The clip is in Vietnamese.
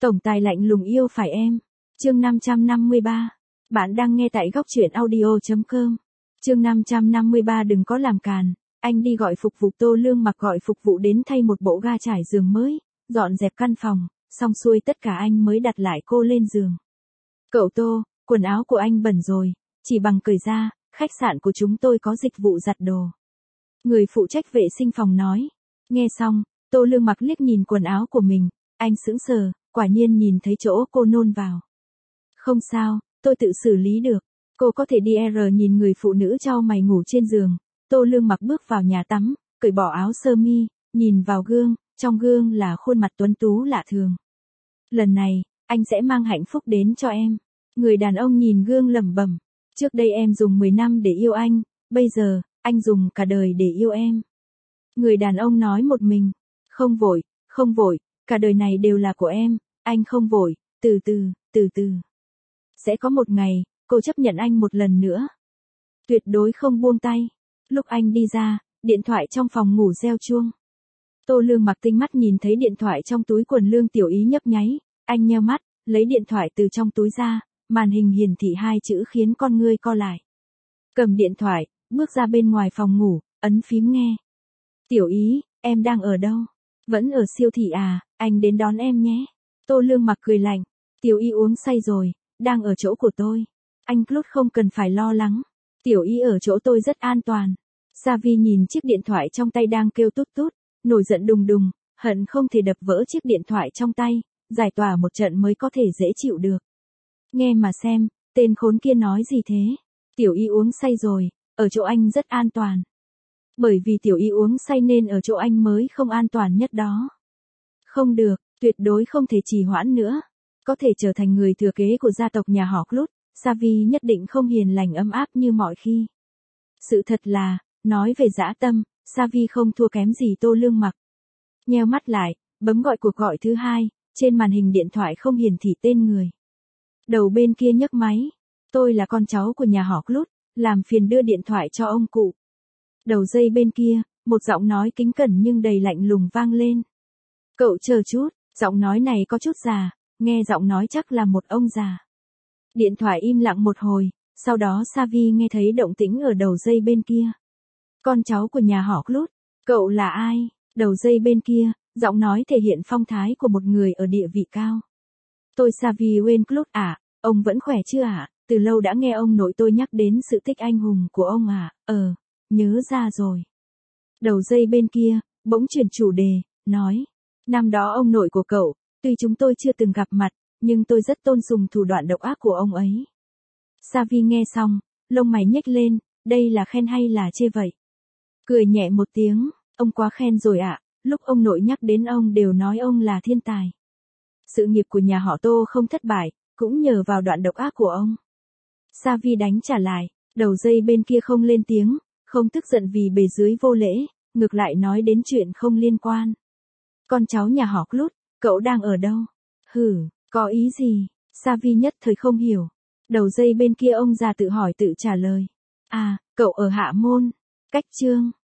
Tổng tài lạnh lùng yêu phải em. Chương 553. Bạn đang nghe tại góc truyện audio.com. Chương 553 đừng có làm càn. Anh đi gọi phục vụ. Tô Lương Mặc gọi phục vụ đến thay một bộ ga trải giường mới, dọn dẹp căn phòng, xong xuôi tất cả anh mới đặt lại cô lên giường. Cậu Tô, quần áo của anh bẩn rồi, chỉ bằng cởi ra, khách sạn của chúng tôi có dịch vụ giặt đồ. Người phụ trách vệ sinh phòng nói. Nghe xong, Tô Lương Mặc liếc nhìn quần áo của mình, anh sững sờ, quả nhiên nhìn thấy chỗ cô nôn vào. Không sao, tôi tự xử lý được. Cô có thể đi nhìn người phụ nữ chau mày ngủ trên giường. Tô Lương Mặc bước vào nhà tắm, cởi bỏ áo sơ mi, nhìn vào gương, trong gương là khuôn mặt tuấn tú lạ thường. Lần này, anh sẽ mang hạnh phúc đến cho em. Người đàn ông nhìn gương lẩm bẩm. Trước đây em dùng 10 năm để yêu anh, bây giờ, anh dùng cả đời để yêu em. Người đàn ông nói một mình. Không vội, không vội, cả đời này đều là của em, anh không vội, từ từ. Sẽ có một ngày, cô chấp nhận anh một lần nữa. Tuyệt đối không buông tay. Lúc anh đi ra, điện thoại trong phòng ngủ reo chuông. Tô Lương Mặc tinh mắt nhìn thấy điện thoại trong túi quần Lương Tiểu Ý nhấp nháy, anh nheo mắt, lấy điện thoại từ trong túi ra, màn hình hiển thị hai chữ khiến con ngươi co lại. Cầm điện thoại, bước ra bên ngoài phòng ngủ, ấn phím nghe. Tiểu Ý, em đang ở đâu? Vẫn ở siêu thị à, anh đến đón em nhé. Tô Lương Mặc cười lạnh. Tiểu Ý uống say rồi, đang ở chỗ của tôi. Anh Claude không cần phải lo lắng. Tiểu Ý ở chỗ tôi rất an toàn. Savi nhìn chiếc điện thoại trong tay đang kêu tút tút, nổi giận đùng đùng, hận không thể đập vỡ chiếc điện thoại trong tay, giải tỏa một trận mới có thể dễ chịu được. Nghe mà xem, tên khốn kia nói gì thế? Tiểu Ý uống say rồi, ở chỗ anh rất an toàn. Bởi vì Tiểu Ý uống say nên ở chỗ anh mới không an toàn nhất đó. Không được, tuyệt đối không thể trì hoãn nữa. Có thể trở thành người thừa kế của gia tộc nhà họ Claude, Savi nhất định không hiền lành ấm áp như mọi khi. Sự thật là, nói về dã tâm, Savi không thua kém gì Tô Lương Mặc. Nheo mắt lại, bấm gọi cuộc gọi thứ hai, trên màn hình điện thoại không hiển thị tên người. Đầu bên kia nhấc máy. Tôi là con cháu của nhà họ Claude, làm phiền đưa điện thoại cho ông cụ. Đầu dây bên kia, một giọng nói kính cẩn nhưng đầy lạnh lùng vang lên. Cậu chờ chút, giọng nói này có chút già, nghe giọng nói chắc là một ông già. Điện thoại im lặng một hồi, sau đó Savi nghe thấy động tĩnh ở đầu dây bên kia. Con cháu của nhà họ Claude, cậu là ai? Đầu dây bên kia, giọng nói thể hiện phong thái của một người ở địa vị cao. Tôi Savi Wayne Claude ạ, ông vẫn khỏe chưa ạ? Từ lâu đã nghe ông nội tôi nhắc đến sự tích anh hùng của ông ạ. Nhớ ra rồi. Đầu dây bên kia, bỗng chuyển chủ đề, nói. Năm đó ông nội của cậu, tuy chúng tôi chưa từng gặp mặt, nhưng tôi rất tôn sùng thủ đoạn độc ác của ông ấy. Savi nghe xong, lông mày nhếch lên, đây là khen hay là chê vậy? Cười nhẹ một tiếng, ông quá khen rồi ạ, lúc ông nội nhắc đến ông đều nói ông là thiên tài. Sự nghiệp của nhà họ Tô không thất bại, cũng nhờ vào đoạn độc ác của ông. Savi đánh trả lại, đầu dây bên kia không lên tiếng, không tức giận vì bề dưới vô lễ, ngược lại nói đến chuyện không liên quan. Con cháu nhà họ Claude, cậu đang ở đâu? Có ý gì? Savi nhất thời không hiểu. Đầu dây bên kia ông già tự hỏi tự trả lời. À, cậu ở Hạ Môn. Cách Chương.